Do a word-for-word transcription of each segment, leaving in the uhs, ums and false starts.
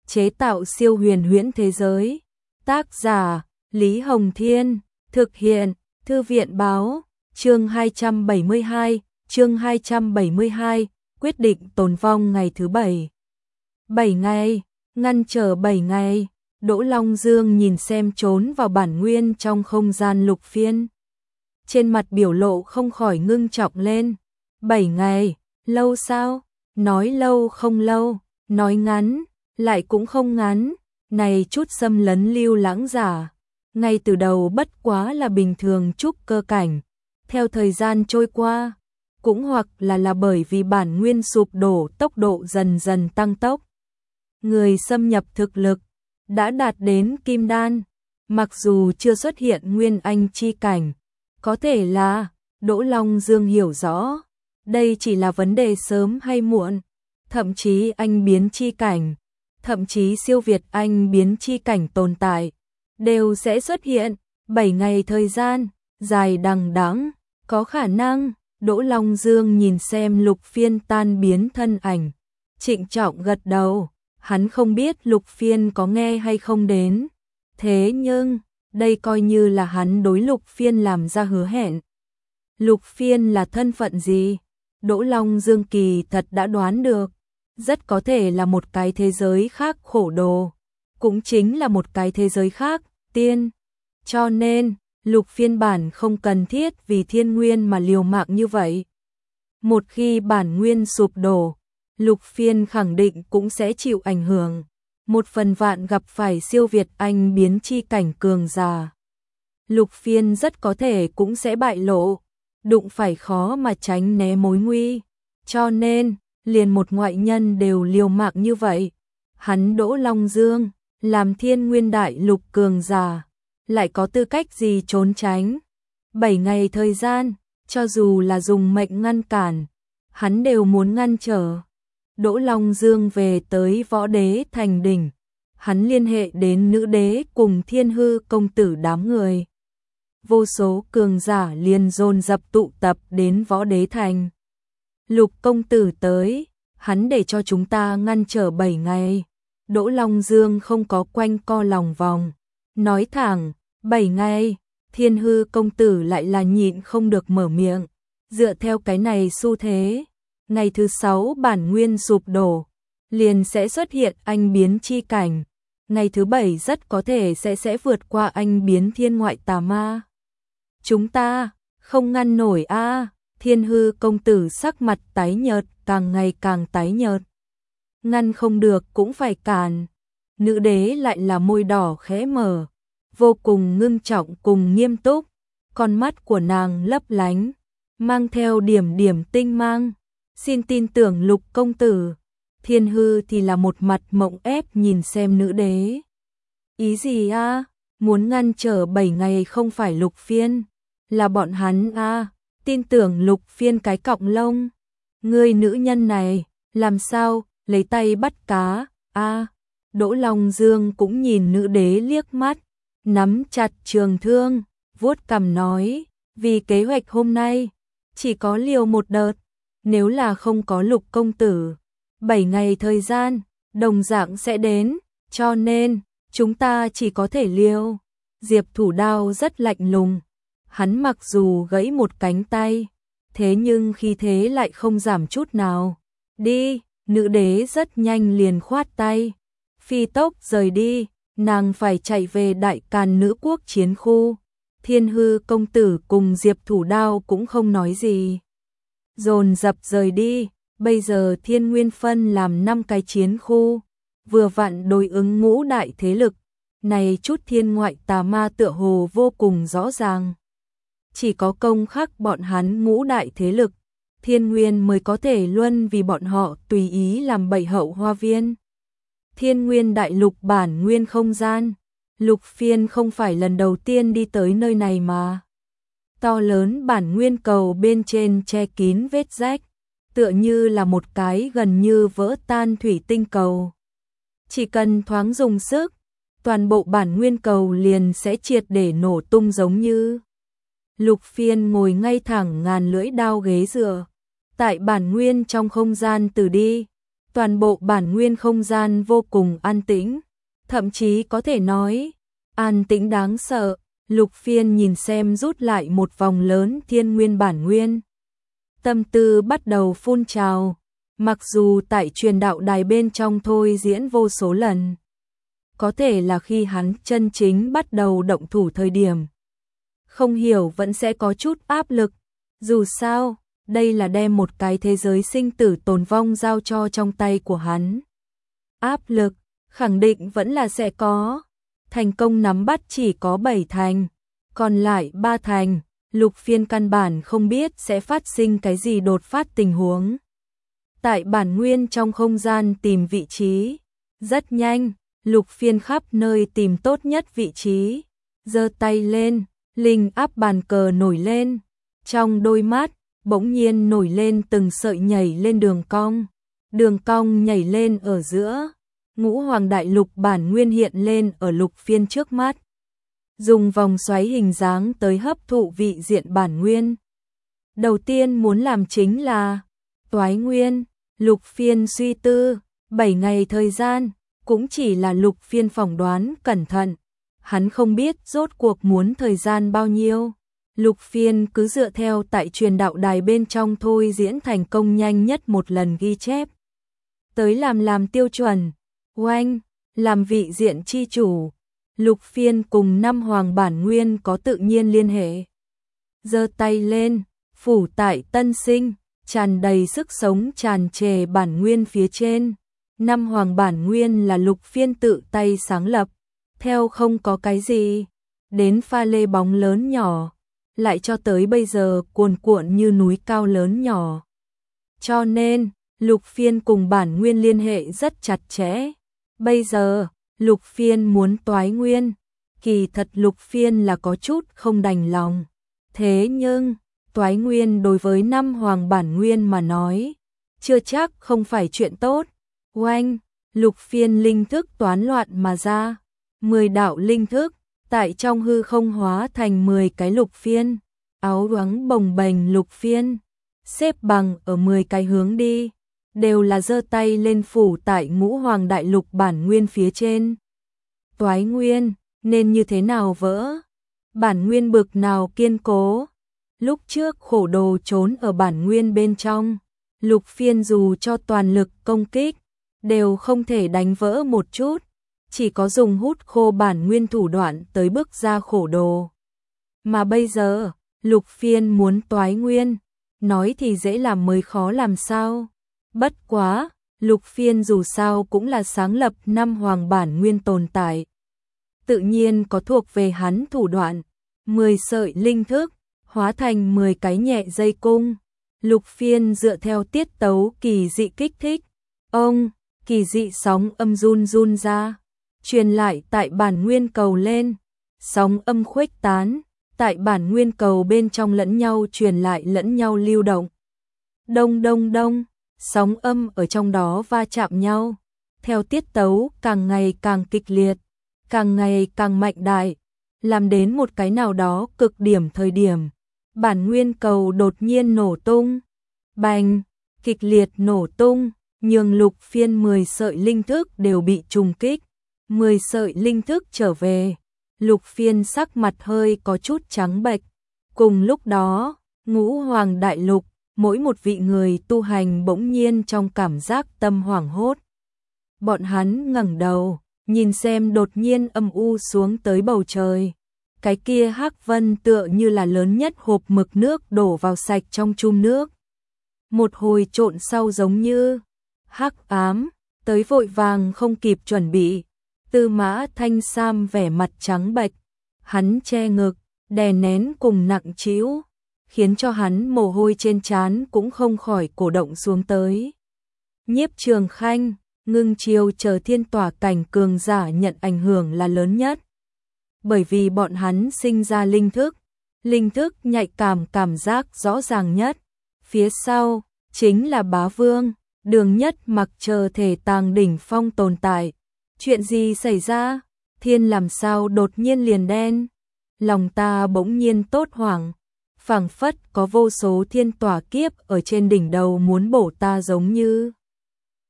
chế tạo siêu huyền huyễn thế giới. Tác giả Lý Hồng Thiên, thực hiện Thư viện Báo. Chương hai trăm bảy mươi hai, chương hai trăm bảy mươi hai, quyết định tồn vong ngày thứ bảy. bảy ngày, ngăn trở bảy ngày. Đỗ Long Dương nhìn xem trốn vào bản nguyên trong không gian Lục Phiên. Trên mặt biểu lộ không khỏi ngưng trọng lên. bảy ngày, lâu sao? Nói lâu không lâu, nói ngắn, lại cũng không ngắn. Này chút xâm lấn lưu lãng giả, ngay từ đầu bất quá là bình thường trúc cơ cảnh. Theo thời gian trôi qua, cũng hoặc là là bởi vì bản nguyên sụp đổ tốc độ dần dần tăng tốc. Người xâm nhập thực lực đã đạt đến kim đan, mặc dù chưa xuất hiện nguyên anh chi cảnh, có thể là Đỗ Long Dương hiểu rõ, đây chỉ là vấn đề sớm hay muộn, thậm chí anh biến chi cảnh, thậm chí siêu việt anh biến chi cảnh tồn tại, đều sẽ xuất hiện. bảy ngày thời gian, dài đằng đẵng, có khả năng. Đỗ Long Dương nhìn xem Lục Phiên tan biến thân ảnh, trịnh trọng gật đầu. Hắn không biết Lục Phiên có nghe hay không đến, thế nhưng đây coi như là hắn đối Lục Phiên làm ra hứa hẹn. Lục Phiên là thân phận gì? Đỗ Long Dương kỳ thật đã đoán được, rất có thể là một cái thế giới khác khổ đồ, cũng chính là một cái thế giới khác tiên. Cho nên Lục Phiên bản không cần thiết vì thiên nguyên mà liều mạng như vậy. Một khi bản nguyên sụp đổ, Lục Phiên khẳng định cũng sẽ chịu ảnh hưởng. Một phần vạn gặp phải siêu việt anh biến chi cảnh cường giả, Lục Phiên rất có thể cũng sẽ bại lộ, đụng phải khó mà tránh né mối nguy. Cho nên, liền một ngoại nhân đều liều mạng như vậy. Hắn Đỗ Long Dương, làm thiên nguyên đại lục cường giả, lại có tư cách gì trốn tránh. Bảy ngày thời gian, cho dù là dùng mệnh ngăn cản, hắn đều muốn ngăn trở. Đỗ Long Dương về tới Võ Đế Thành Đỉnh, hắn liên hệ đến nữ đế cùng Thiên Hư công tử đám người. Vô số cường giả liền dồn dập tụ tập đến Võ Đế Thành. Lục công tử tới, hắn để cho chúng ta ngăn trở bảy ngày. Đỗ Long Dương không có quanh co lòng vòng, nói thẳng, bảy ngày. Thiên Hư công tử lại là nhịn không được mở miệng. Dựa theo cái này xu thế, ngày thứ sáu bản nguyên sụp đổ, liền sẽ xuất hiện anh biến chi cảnh. Ngày thứ bảy rất có thể sẽ sẽ vượt qua anh biến thiên ngoại tà ma. Chúng ta không ngăn nổi a. À. Thiên Hư công tử sắc mặt tái nhợt, càng ngày càng tái nhợt. Ngăn không được cũng phải cản. Nữ đế lại là môi đỏ khẽ mở, vô cùng ngưng trọng cùng nghiêm túc, con mắt của nàng lấp lánh, mang theo điểm điểm tinh mang. Xin tin tưởng Lục công tử. Thiên Hư thì là một mặt mộng ép nhìn xem nữ đế. Ý gì a? À? Muốn ngăn trở bảy ngày không phải Lục Phiên, là bọn hắn a. À? Tin tưởng Lục Phiên cái cọng lông. Ngươi nữ nhân này, làm sao lấy tay bắt cá a? À? Đỗ Long Dương cũng nhìn nữ đế liếc mắt, nắm chặt trường thương, vuốt cằm nói, vì kế hoạch hôm nay chỉ có liều một đợt. Nếu là không có Lục công tử, bảy ngày thời gian, đồng dạng sẽ đến, cho nên, chúng ta chỉ có thể liều. Diệp Thủ Đao rất lạnh lùng, hắn mặc dù gãy một cánh tay, thế nhưng khí thế lại không giảm chút nào. Đi, nữ đế rất nhanh liền khoát tay, phi tốc rời đi, nàng phải chạy về Đại Càn Nữ Quốc chiến khu. Thiên Hư công tử cùng Diệp Thủ Đao cũng không nói gì, dồn dập rời đi. Bây giờ Thiên Nguyên phân làm năm cái chiến khu, vừa vặn đối ứng ngũ đại thế lực. Này chút thiên ngoại tà ma tựa hồ vô cùng rõ ràng. Chỉ có công khắc bọn hắn ngũ đại thế lực, Thiên Nguyên mới có thể luân vì bọn họ tùy ý làm bậy hậu hoa viên. Thiên Nguyên đại lục bản nguyên không gian, Lục Phiên không phải lần đầu tiên đi tới nơi này mà. To lớn bản nguyên cầu bên trên che kín vết rách, tựa như là một cái gần như vỡ tan thủy tinh cầu. Chỉ cần thoáng dùng sức, toàn bộ bản nguyên cầu liền sẽ triệt để nổ tung giống như. Lục Phiên ngồi ngay thẳng ngàn lưỡi đao ghế dựa, tại bản nguyên trong không gian từ đi, Toàn bộ bản nguyên không gian vô cùng an tĩnh, thậm chí có thể nói, an tĩnh đáng sợ. Lục Phiên nhìn xem rút lại một vòng lớn thiên nguyên bản nguyên. Tâm tư bắt đầu phun trào, mặc dù tại truyền đạo đài bên trong thôi diễn vô số lần. Có thể là khi hắn chân chính bắt đầu động thủ thời điểm. Không hiểu vẫn sẽ có chút áp lực, dù sao, đây là đem một cái thế giới sinh tử tồn vong giao cho trong tay của hắn. Áp lực, khẳng định vẫn là sẽ có. Thành công nắm bắt chỉ có bảy thành, còn lại ba thành, Lục Phiên căn bản không biết sẽ phát sinh cái gì đột phát tình huống. Tại bản nguyên trong không gian tìm vị trí, rất nhanh, Lục Phiên khắp nơi tìm tốt nhất vị trí, giơ tay lên, linh áp bàn cờ nổi lên, trong đôi mắt bỗng nhiên nổi lên từng sợi nhảy lên đường cong, đường cong nhảy lên ở giữa, Ngũ Hoàng Đại Lục bản nguyên hiện lên ở Lục Phiên trước mắt. Dùng vòng xoáy hình dáng tới hấp thụ vị diện bản nguyên. Đầu tiên muốn làm chính là toái nguyên. Lục Phiên suy tư, bảy ngày thời gian, cũng chỉ là Lục Phiên phỏng đoán cẩn thận. Hắn không biết rốt cuộc muốn thời gian bao nhiêu. Lục Phiên cứ dựa theo tại truyền đạo đài bên trong thôi diễn thành công nhanh nhất một lần ghi chép. Tới làm làm tiêu chuẩn, oanh, làm vị diện chi chủ. Lục Phiên cùng năm hoàng bản nguyên có tự nhiên liên hệ. Giơ tay lên, phủ tại tân sinh, tràn đầy sức sống tràn trề bản nguyên phía trên. Năm hoàng bản nguyên là Lục Phiên tự tay sáng lập, theo không có cái gì, đến pha lê bóng lớn nhỏ, lại cho tới bây giờ cuồn cuộn như núi cao lớn nhỏ. Cho nên, Lục Phiên cùng bản nguyên liên hệ rất chặt chẽ. Bây giờ, Lục Phiên muốn toái nguyên, kỳ thật Lục Phiên là có chút không đành lòng. Thế nhưng, toái nguyên đối với năm hoàng bản nguyên mà nói, chưa chắc không phải chuyện tốt. Oanh, Lục Phiên linh thức toán loạn mà ra, mười đạo linh thức, tại trong hư không hóa thành mười cái Lục Phiên, áo đoáng bồng bềnh Lục Phiên, xếp bằng ở mười cái hướng đi, đều là giơ tay lên phủ tại Ngũ Hoàng Đại Lục bản nguyên phía trên. Toái nguyên, nên như thế nào vỡ? Bản nguyên bực nào kiên cố? Lúc trước khổ đồ trốn ở bản nguyên bên trong, Lục Phiên dù cho toàn lực công kích, đều không thể đánh vỡ một chút, chỉ có dùng hút khô bản nguyên thủ đoạn tới bước ra khổ đồ. Mà bây giờ, Lục Phiên muốn toái nguyên, nói thì dễ làm mới khó làm sao. Bất quá, Lục Phiên dù sao cũng là sáng lập năm hoàng bản nguyên tồn tại. Tự nhiên có thuộc về hắn thủ đoạn, mười sợi linh thức, hóa thành mười cái nhẹ dây cung. Lục Phiên dựa theo tiết tấu kỳ dị kích thích. Ông, kỳ dị sóng âm run run ra, truyền lại tại bản nguyên cầu lên. Sóng âm khuếch tán, tại bản nguyên cầu bên trong lẫn nhau truyền lại lẫn nhau lưu động. Đông đông đông, sóng âm ở trong đó va chạm nhau. Theo tiết tấu càng ngày càng kịch liệt, càng ngày càng mạnh đại, làm đến một cái nào đó cực điểm thời điểm. Bản nguyên cầu đột nhiên nổ tung, bành, kịch liệt nổ tung, nhường Lục Phiên mười sợi linh thức đều bị trùng kích. mười sợi linh thức trở về, Lục Phiên sắc mặt hơi có chút trắng bệch. Cùng lúc đó, Ngũ Hoàng Đại Lục, mỗi một vị người tu hành bỗng nhiên trong cảm giác tâm hoảng hốt. Bọn hắn ngẩng đầu, nhìn xem đột nhiên âm u xuống tới bầu trời. Cái kia hắc vân tựa như là lớn nhất hộp mực nước đổ vào sạch trong chum nước. Một hồi trộn sau giống như hắc ám, tới vội vàng không kịp chuẩn bị. Tư Mã Thanh Sam vẻ mặt trắng bệch, hắn che ngực, đè nén cùng nặng trĩu, khiến cho hắn mồ hôi trên trán cũng không khỏi cổ động xuống tới. Nhiếp Trường Khanh, Ngưng Chiêu chờ thiên tỏa cảnh cường giả nhận ảnh hưởng là lớn nhất. Bởi vì bọn hắn sinh ra linh thức, linh thức nhạy cảm cảm giác rõ ràng nhất. Phía sau, chính là Bá Vương, Đường Nhất Mặc chờ thể tàng đỉnh phong tồn tại. Chuyện gì xảy ra? Thiên làm sao đột nhiên liền đen? Lòng ta bỗng nhiên tốt hoảng, phảng phất có vô số thiên tỏa kiếp ở trên đỉnh đầu muốn bổ ta giống như.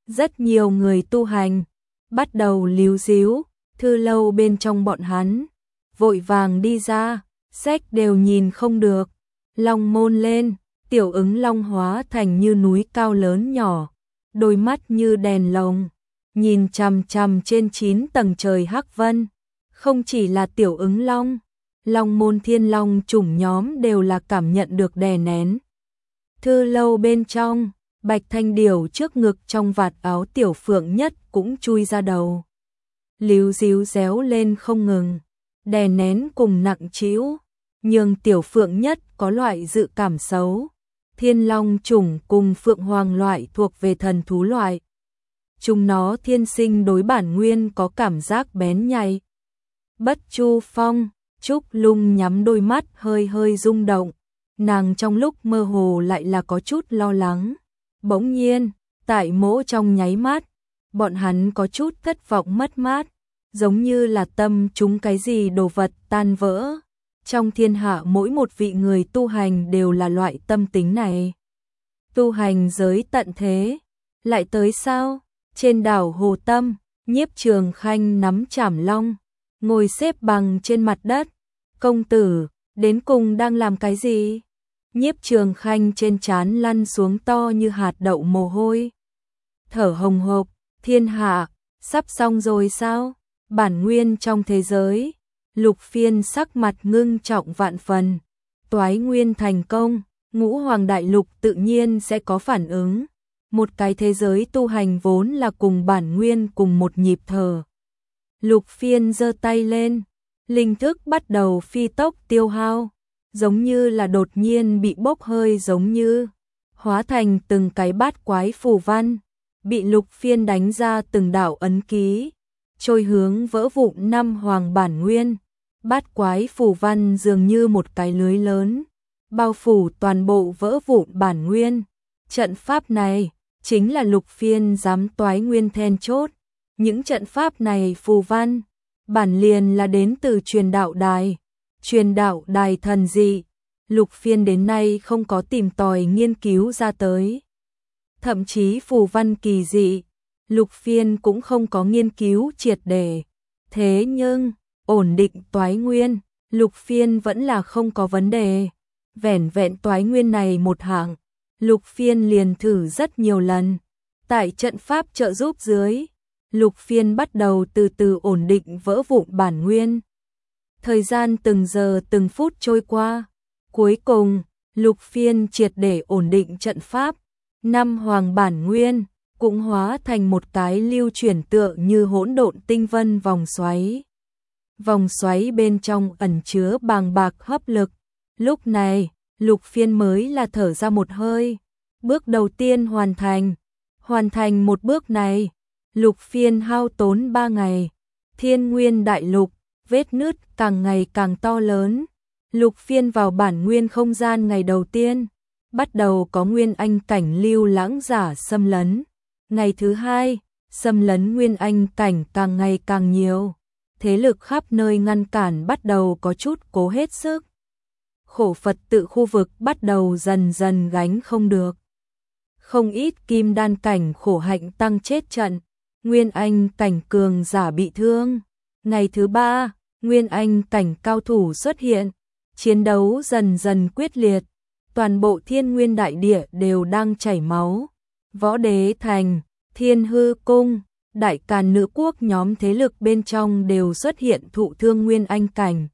Rất nhiều người tu hành bắt đầu líu díu, thư lâu bên trong bọn hắn vội vàng đi ra, sách đều nhìn không được, long môn lên, Tiểu Ứng Long hóa thành như núi cao lớn nhỏ, đôi mắt như đèn lồng, nhìn chằm chằm trên chín tầng trời hắc vân. Không chỉ là Tiểu Ứng Long, Long môn Thiên Long chủng nhóm đều là cảm nhận được đè nén. Thư lâu bên trong, Bạch Thanh Điểu trước ngực trong vạt áo Tiểu Phượng Nhất cũng chui ra đầu, líu díu réo lên không ngừng, đè nén cùng nặng trĩu, nhưng Tiểu Phượng Nhất có loại dự cảm xấu. Thiên Long chủng cùng Phượng Hoàng loại thuộc về thần thú loại. Chúng nó thiên sinh đối bản nguyên có cảm giác bén nhạy. Bất Chu Phong, Trúc Lung nhắm đôi mắt hơi hơi rung động, nàng trong lúc mơ hồ lại là có chút lo lắng. Bỗng nhiên, tại mỗ trong nháy mắt, bọn hắn có chút thất vọng mất mát, giống như là tâm chúng cái gì đồ vật tan vỡ. Trong thiên hạ mỗi một vị người tu hành đều là loại tâm tính này. Tu hành giới tận thế, lại tới sao? Trên đảo Hồ Tâm, Nhiếp Trường Khanh nắm chảm long, ngồi xếp bằng trên mặt đất. Công tử, đến cùng đang làm cái gì? Nhiếp Trường Khanh trên trán lăn xuống to như hạt đậu mồ hôi. Thở hồng hộc, thiên hạ, sắp xong rồi sao? Bản nguyên trong thế giới. Lục Phiên sắc mặt ngưng trọng vạn phần. Toái nguyên thành công, Ngũ Hoàng Đại Lục tự nhiên sẽ có phản ứng. Một cái thế giới tu hành vốn là cùng bản nguyên cùng một nhịp thở. Lục Phiên giơ tay lên, linh thức bắt đầu phi tốc tiêu hao, giống như là đột nhiên bị bốc hơi giống như, hóa thành từng cái bát quái phù văn, bị Lục Phiên đánh ra từng đạo ấn ký, trôi hướng vỡ vụn năm hoàng bản nguyên. Bát quái phù văn dường như một cái lưới lớn, bao phủ toàn bộ vỡ vụn bản nguyên. Trận pháp này chính là Lục Phiên giám toái nguyên then chốt. Những trận pháp này phù văn, bản liền là đến từ truyền đạo đài. Truyền đạo đài thần dị, Lục Phiên đến nay không có tìm tòi nghiên cứu ra tới. Thậm chí phù văn kỳ dị, Lục Phiên cũng không có nghiên cứu triệt để. Thế nhưng, ổn định toái nguyên, Lục Phiên vẫn là không có vấn đề. Vẻn vẹn toái nguyên này một hạng, Lục Phiên liền thử rất nhiều lần. Tại trận pháp trợ giúp dưới, Lục Phiên bắt đầu từ từ ổn định vỡ vụn bản nguyên. Thời gian từng giờ từng phút trôi qua, cuối cùng, Lục Phiên triệt để ổn định trận pháp. Năm hoàng bản nguyên cũng hóa thành một cái lưu chuyển tựa như hỗn độn tinh vân vòng xoáy. Vòng xoáy bên trong ẩn chứa bàng bạc hấp lực. Lúc này, Lục Phiên mới là thở ra một hơi. Bước đầu tiên hoàn thành. Hoàn thành một bước này, Lục Phiên hao tốn ba ngày. Thiên Nguyên Đại Lục, vết nứt càng ngày càng to lớn. Lục Phiên vào bản nguyên không gian ngày đầu tiên, bắt đầu có nguyên anh cảnh lưu lãng giả xâm lấn. Ngày thứ hai, xâm lấn nguyên anh cảnh càng ngày càng nhiều. Thế lực khắp nơi ngăn cản bắt đầu có chút cố hết sức. Khổ Phật tự khu vực bắt đầu dần dần gánh không được. Không ít kim đan cảnh khổ hạnh tăng chết trận, nguyên anh cảnh cường giả bị thương. Ngày thứ ba, nguyên anh cảnh cao thủ xuất hiện, chiến đấu dần dần quyết liệt. Toàn bộ Thiên Nguyên đại địa đều đang chảy máu. Võ Đế Thành, Thiên Hư Cung, Đại Càn Nữ Quốc nhóm thế lực bên trong đều xuất hiện thụ thương nguyên anh cảnh.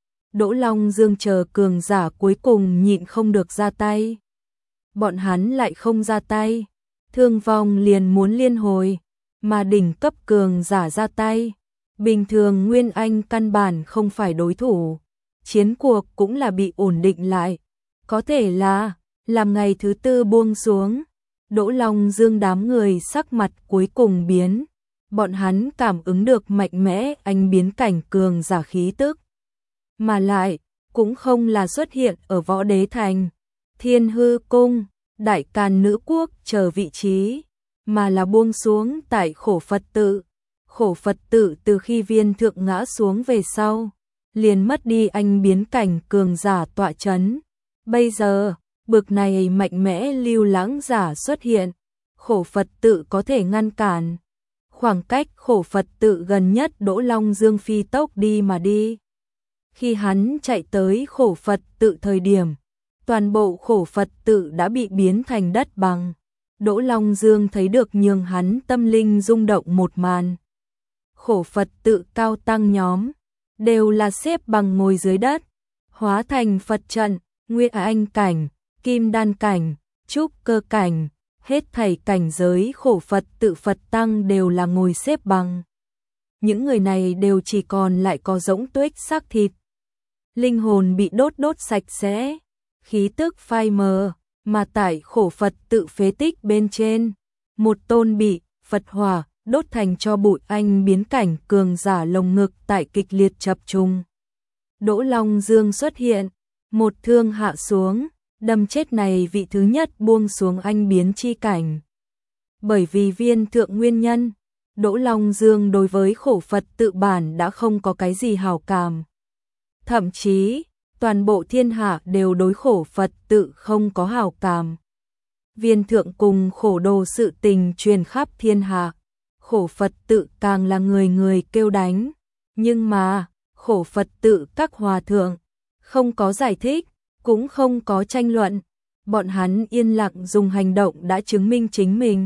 Đỗ Long Dương chờ cường giả cuối cùng nhịn không được ra tay. Bọn hắn lại không ra tay, thương vong liền muốn liên hồi, mà đỉnh cấp cường giả ra tay. Bình thường nguyên anh căn bản không phải đối thủ, chiến cuộc cũng là bị ổn định lại. Có thể là, làm ngày thứ tư buông xuống, Đỗ Long Dương đám người sắc mặt cuối cùng biến. Bọn hắn cảm ứng được mạnh mẽ anh biến cảnh cường giả khí tức. Mà lại, cũng không là xuất hiện ở Võ Đế Thành, Thiên Hư Cung, Đại Càn Nữ Quốc chờ vị trí, mà là buông xuống tại Khổ Phật tự. Khổ Phật tự từ khi viên thượng ngã xuống về sau, liền mất đi anh biến cảnh cường giả tọa chấn. Bây giờ, bực này mạnh mẽ lưu lãng giả xuất hiện, khổ Phật tự có thể ngăn cản. Khoảng cách khổ Phật tự gần nhất Đỗ Long Dương phi tốc đi mà đi. Khi hắn chạy tới khổ Phật tự thời điểm, toàn bộ khổ Phật tự đã bị biến thành đất bằng. Đỗ Long Dương thấy được nhường hắn tâm linh rung động một màn. Khổ Phật tự cao tăng nhóm, đều là xếp bằng ngồi dưới đất, hóa thành Phật trận, Nguyên Anh cảnh, Kim Đan cảnh, Trúc Cơ cảnh, hết thảy cảnh giới khổ Phật tự Phật tăng đều là ngồi xếp bằng. Những người này đều chỉ còn lại có rỗng tuếch xác thịt. Linh hồn bị đốt đốt sạch sẽ, khí tức phai mờ, mà tại khổ Phật tự phế tích bên trên, một tôn bị Phật hỏa đốt thành cho bụi anh biến cảnh cường giả lồng ngực tại kịch liệt chập trùng. Đỗ Long Dương xuất hiện, một thương hạ xuống, đâm chết này vị thứ nhất buông xuống anh biến chi cảnh. Bởi vì viên thượng nguyên nhân, Đỗ Long Dương đối với khổ Phật tự bản đã không có cái gì hảo cảm. Thậm chí, toàn bộ thiên hạ đều đối khổ Phật tự không có hảo cảm. Viên thượng cùng khổ đồ sự tình truyền khắp thiên hạ, khổ Phật tự càng là người người kêu đánh. Nhưng mà, khổ Phật tự các hòa thượng, không có giải thích, cũng không có tranh luận. Bọn hắn yên lặng dùng hành động đã chứng minh chính mình.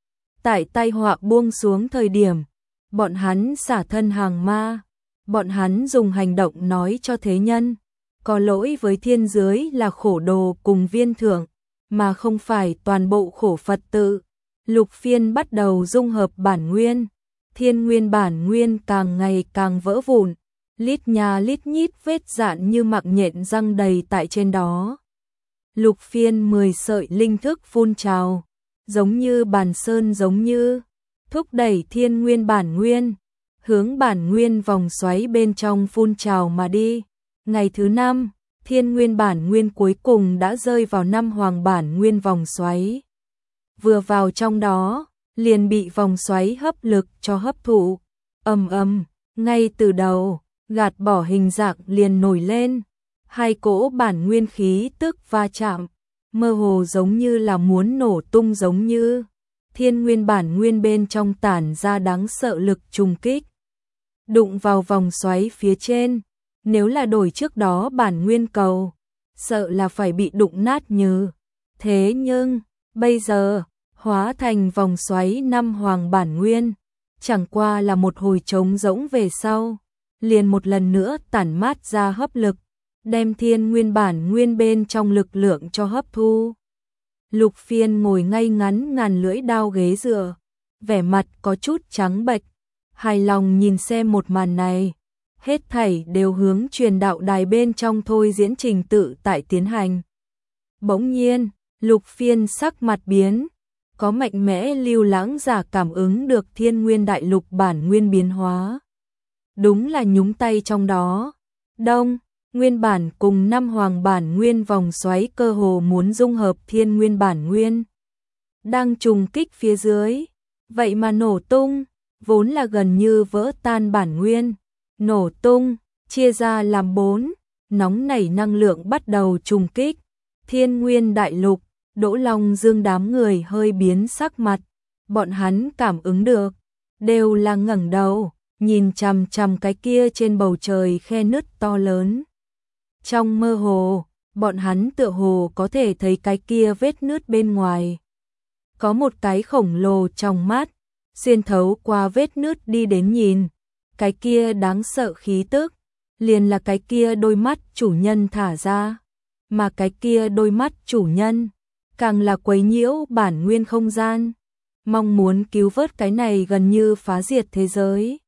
Tại tai họa buông xuống thời điểm, bọn hắn xả thân hàng ma. Bọn hắn dùng hành động nói cho thế nhân, có lỗi với thiên giới là khổ đồ cùng viên thượng, mà không phải toàn bộ khổ Phật tự. Lục phiên bắt đầu dung hợp bản nguyên, thiên nguyên bản nguyên càng ngày càng vỡ vụn, lít nhà lít nhít vết dạn như mạng nhện răng đầy tại trên đó. Lục phiên mười sợi linh thức phun trào, giống như bàn sơn giống như, thúc đẩy thiên nguyên bản nguyên, hướng bản nguyên vòng xoáy bên trong phun trào mà đi. Ngày thứ năm, thiên nguyên bản nguyên cuối cùng đã rơi vào năm hoàng bản nguyên vòng xoáy. Vừa vào trong đó, liền bị vòng xoáy hấp lực cho hấp thụ. Ầm ầm, ngay từ đầu, gạt bỏ hình dạng liền nổi lên. Hai cỗ bản nguyên khí tức va chạm, mơ hồ giống như là muốn nổ tung giống như. Thiên nguyên bản nguyên bên trong tản ra đáng sợ lực trùng kích. Đụng vào vòng xoáy phía trên, nếu là đổi trước đó bản nguyên cầu, sợ là phải bị đụng nát như. Thế nhưng, bây giờ, hóa thành vòng xoáy năm hoàng bản nguyên, chẳng qua là một hồi trống rỗng về sau, liền một lần nữa tản mát ra hấp lực, đem thiên nguyên bản nguyên bên trong lực lượng cho hấp thu. Lục phiên ngồi ngay ngắn ngàn lưỡi đao ghế dựa, vẻ mặt có chút trắng bệch, hài lòng nhìn xem một màn này. Hết thảy đều hướng truyền đạo đài bên trong thôi diễn trình tự tại tiến hành. Bỗng nhiên, lục phiên sắc mặt biến, có mạnh mẽ lưu lãng giả cảm ứng được thiên nguyên đại lục bản nguyên biến hóa. Đúng là nhúng tay trong đó. Đông, nguyên bản cùng năm hoàng bản nguyên vòng xoáy cơ hồ muốn dung hợp thiên nguyên bản nguyên. Đang trùng kích phía dưới, vậy mà nổ tung, vốn là gần như vỡ tan bản nguyên. Nổ tung, chia ra làm bốn, nóng nảy năng lượng bắt đầu trùng kích. Thiên nguyên đại lục, Đỗ Long Dương đám người hơi biến sắc mặt, bọn hắn cảm ứng được, đều là ngẩng đầu, nhìn chằm chằm cái kia trên bầu trời khe nứt to lớn. Trong mơ hồ, bọn hắn tựa hồ có thể thấy cái kia vết nứt bên ngoài. Có một cái khổng lồ trong mắt, xuyên thấu qua vết nứt đi đến nhìn. Cái kia đáng sợ khí tức, liền là cái kia đôi mắt chủ nhân thả ra. Mà cái kia đôi mắt chủ nhân, càng là quấy nhiễu bản nguyên không gian. Mong muốn cứu vớt cái này gần như phá diệt thế giới.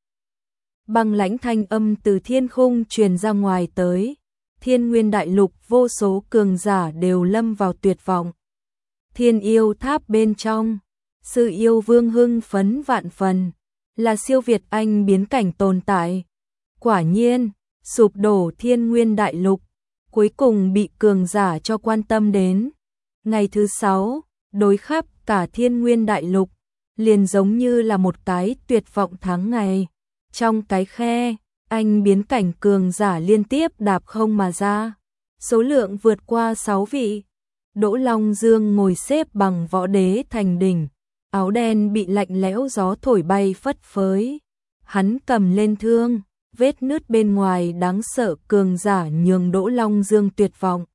Băng lãnh thanh âm từ thiên khung truyền ra ngoài tới. Thiên nguyên đại lục vô số cường giả đều lâm vào tuyệt vọng. Thiên yêu tháp bên trong, sự yêu vương hưng phấn vạn phần, là siêu việt anh biến cảnh tồn tại. Quả nhiên, sụp đổ thiên nguyên đại lục, cuối cùng bị cường giả cho quan tâm đến. Ngày thứ sáu, đối khắp cả thiên nguyên đại lục, liền giống như là một cái tuyệt vọng tháng ngày. Trong cái khe, anh biến cảnh cường giả liên tiếp đạp không mà ra. Số lượng vượt qua sáu vị. Đỗ Long Dương ngồi xếp bằng võ đế thành đỉnh, áo đen bị lạnh lẽo gió thổi bay phất phới. Hắn cầm lên thương, vết nứt bên ngoài đáng sợ cường giả nhường Đỗ Long Dương tuyệt vọng.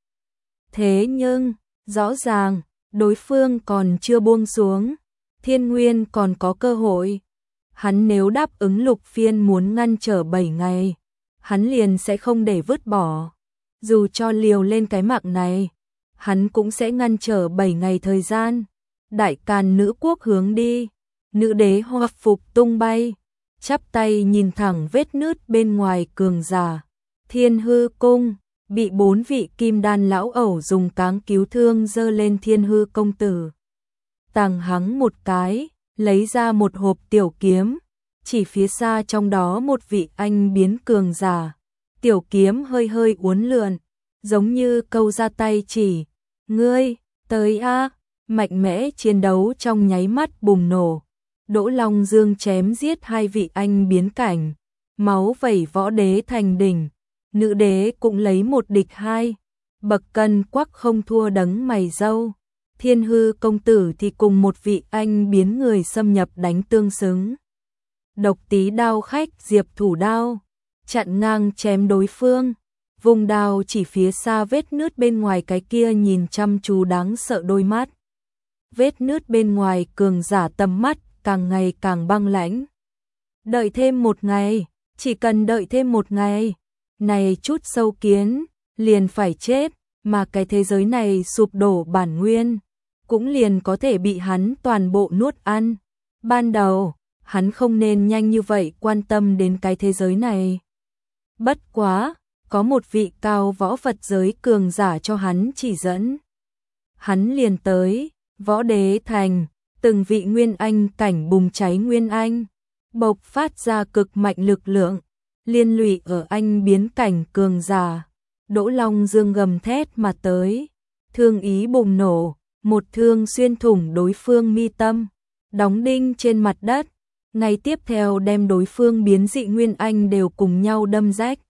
Thế nhưng, rõ ràng, đối phương còn chưa buông xuống, Thiên Nguyên còn có cơ hội. Hắn nếu đáp ứng Lục Phiên muốn ngăn trở bảy ngày, hắn liền sẽ không để vứt bỏ. Dù cho liều lên cái mạng này, hắn cũng sẽ ngăn trở bảy ngày thời gian. Đại Càn nữ quốc hướng đi, nữ đế hoa phục tung bay, chắp tay nhìn thẳng vết nứt bên ngoài cường giả. Thiên Hư cung, bị bốn vị kim đan lão ẩu dùng cáng cứu thương giơ lên Thiên Hư công tử. Tàng hắng một cái, lấy ra một hộp tiểu kiếm, chỉ phía xa trong đó một vị anh biến cường giả. Tiểu kiếm hơi hơi uốn lượn, giống như câu ra tay chỉ, ngươi, tới a. Mạnh mẽ chiến đấu trong nháy mắt bùng nổ. Đỗ Long Dương chém giết hai vị anh biến cảnh, máu vẩy võ đế thành đỉnh. Nữ đế cũng lấy một địch hai, bậc cân quắc không thua đấng mày râu. Thiên Hư công tử thì cùng một vị anh biến người xâm nhập đánh tương xứng. Độc Tí đao khách diệp thủ đao, chặn ngang chém đối phương, vùng đao chỉ phía xa vết nứt bên ngoài cái kia nhìn chăm chú đáng sợ đôi mắt. Vết nứt bên ngoài cường giả tầm mắt càng ngày càng băng lãnh. Đợi thêm một ngày, chỉ cần đợi thêm một ngày, này chút sâu kiến, liền phải chết, mà cái thế giới này sụp đổ bản nguyên, cũng liền có thể bị hắn toàn bộ nuốt ăn. Ban đầu, hắn không nên nhanh như vậy quan tâm đến cái thế giới này. Bất quá, có một vị cao võ Phật giới cường giả cho hắn chỉ dẫn. Hắn liền tới, võ đế thành, từng vị nguyên anh cảnh bùng cháy nguyên anh, bộc phát ra cực mạnh lực lượng, liên lụy ở anh biến cảnh cường giả. Đỗ Long Dương gầm thét mà tới, thương ý bùng nổ, một thương xuyên thủng đối phương mi tâm, đóng đinh trên mặt đất, ngay tiếp theo đem đối phương biến dị nguyên anh đều cùng nhau đâm rách.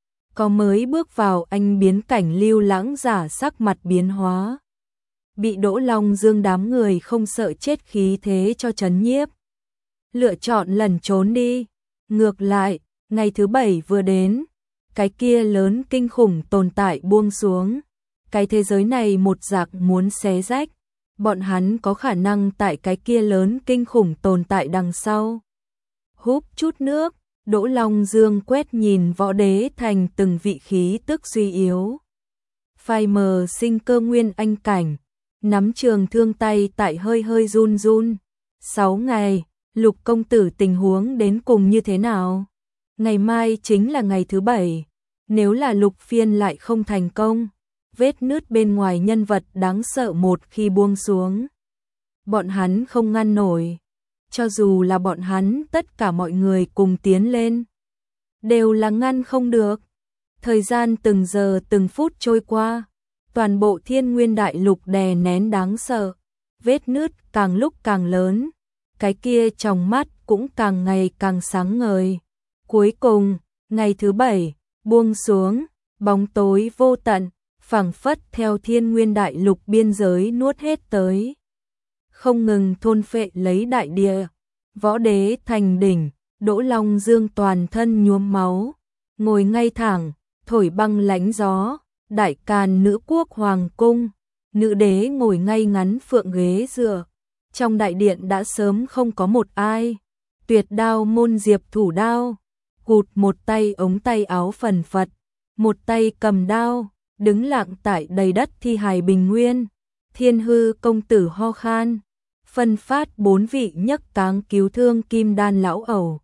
Có mới bước vào anh biến cảnh lưu lãng giả sắc mặt biến hóa, bị Đỗ Long Dương đám người không sợ chết khí thế cho chấn nhiếp, lựa chọn lẩn trốn đi. Ngược lại, ngày thứ bảy vừa đến, cái kia lớn kinh khủng tồn tại buông xuống, cái thế giới này một giặc muốn xé rách, bọn hắn có khả năng tại cái kia lớn kinh khủng tồn tại đằng sau. Húp chút nước, Đỗ Long Dương quét nhìn võ đế thành từng vị khí tức suy yếu, phai mờ sinh cơ nguyên anh cảnh, nắm trường thương tay tại hơi hơi run run. Sáu ngày, Lục công tử tình huống đến cùng như thế nào? Ngày mai chính là ngày thứ bảy, nếu là Lục Phiên lại không thành công, vết nứt bên ngoài nhân vật đáng sợ một khi buông xuống, bọn hắn không ngăn nổi. Cho dù là bọn hắn tất cả mọi người cùng tiến lên, đều là ngăn không được. Thời gian từng giờ từng phút trôi qua, toàn bộ Thiên Nguyên đại lục đè nén đáng sợ, vết nứt càng lúc càng lớn, cái kia trong mắt cũng càng ngày càng sáng ngời. Cuối cùng, ngày thứ bảy, buông xuống, bóng tối vô tận, phảng phất theo Thiên Nguyên đại lục biên giới nuốt hết tới, không ngừng thôn phệ lấy đại địa. Võ đế thành đỉnh, Đỗ Long Dương toàn thân nhuốm máu, ngồi ngay thẳng, thổi băng lãnh gió. Đại Càn nữ quốc hoàng cung, nữ đế ngồi ngay ngắn phượng ghế dựa, trong đại điện đã sớm không có một ai. Tuyệt đao môn diệp thủ đao, cụt một tay ống tay áo phần phật, một tay cầm đao, đứng lặng tại đầy đất thi hài bình nguyên. Thiên Hư công tử ho khan, phân phát bốn vị nhấc cáng cứu thương kim đan lão ẩu.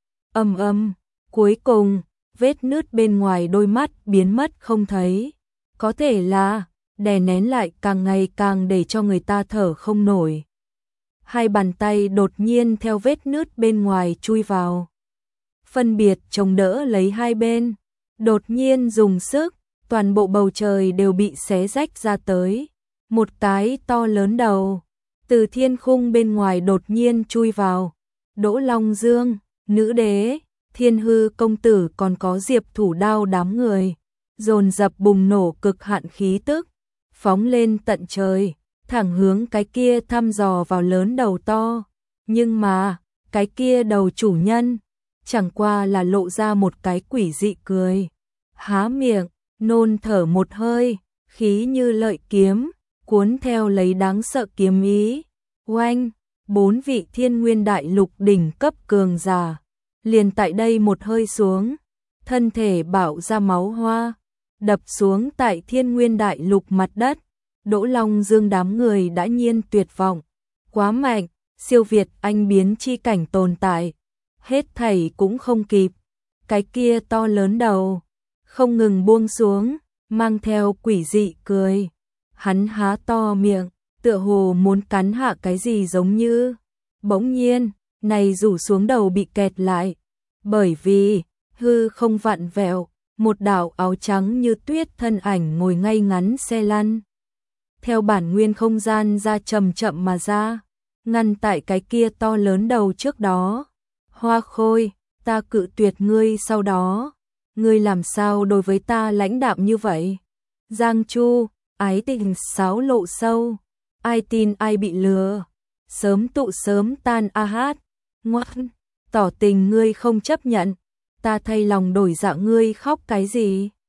Ầm ầm, cuối cùng, vết nứt bên ngoài đôi mắt biến mất không thấy. Có thể là, đè nén lại càng ngày càng để cho người ta thở không nổi. Hai bàn tay đột nhiên theo vết nứt bên ngoài chui vào, phân biệt chống đỡ lấy hai bên, đột nhiên dùng sức, toàn bộ bầu trời đều bị xé rách ra tới. Một cái to lớn đầu từ thiên khung bên ngoài đột nhiên chui vào. Đỗ Long Dương, nữ đế, Thiên Hư công tử còn có diệp thủ đao đám người, dồn dập bùng nổ cực hạn khí tức, phóng lên tận trời, thẳng hướng cái kia thăm dò vào lớn đầu to. Nhưng mà, cái kia đầu chủ nhân, chẳng qua là lộ ra một cái quỷ dị cười. Há miệng, nôn thở một hơi, khí như lợi kiếm, cuốn theo lấy đáng sợ kiếm ý. Oanh, bốn vị thiên nguyên đại lục đỉnh cấp cường giả. Liền tại đây một hơi xuống, thân thể bạo ra máu hoa, đập xuống tại thiên nguyên đại lục mặt đất. Đỗ Long Dương đám người đã nhiên tuyệt vọng. Quá mạnh, siêu việt anh biến chi cảnh tồn tại. Hết thảy cũng không kịp. Cái kia to lớn đầu, không ngừng buông xuống, mang theo quỷ dị cười. Hắn há to miệng, tựa hồ muốn cắn hạ cái gì giống như. Bỗng nhiên, này rủ xuống đầu bị kẹt lại. Bởi vì, hư không vặn vẹo, một đạo áo trắng như tuyết thân ảnh ngồi ngay ngắn xe lăn. Theo bản nguyên không gian ra chậm chậm mà ra, ngăn tại cái kia to lớn đầu trước đó. Hoa Khôi, ta cự tuyệt ngươi sau đó. Ngươi làm sao đối với ta lãnh đạm như vậy? Giang Chu, ái tình sáo lộ sâu. Ai tin ai bị lừa. Sớm tụ sớm tan a hát. Ngoan, tỏ tình ngươi không chấp nhận. Ta thay lòng đổi dạ ngươi khóc cái gì?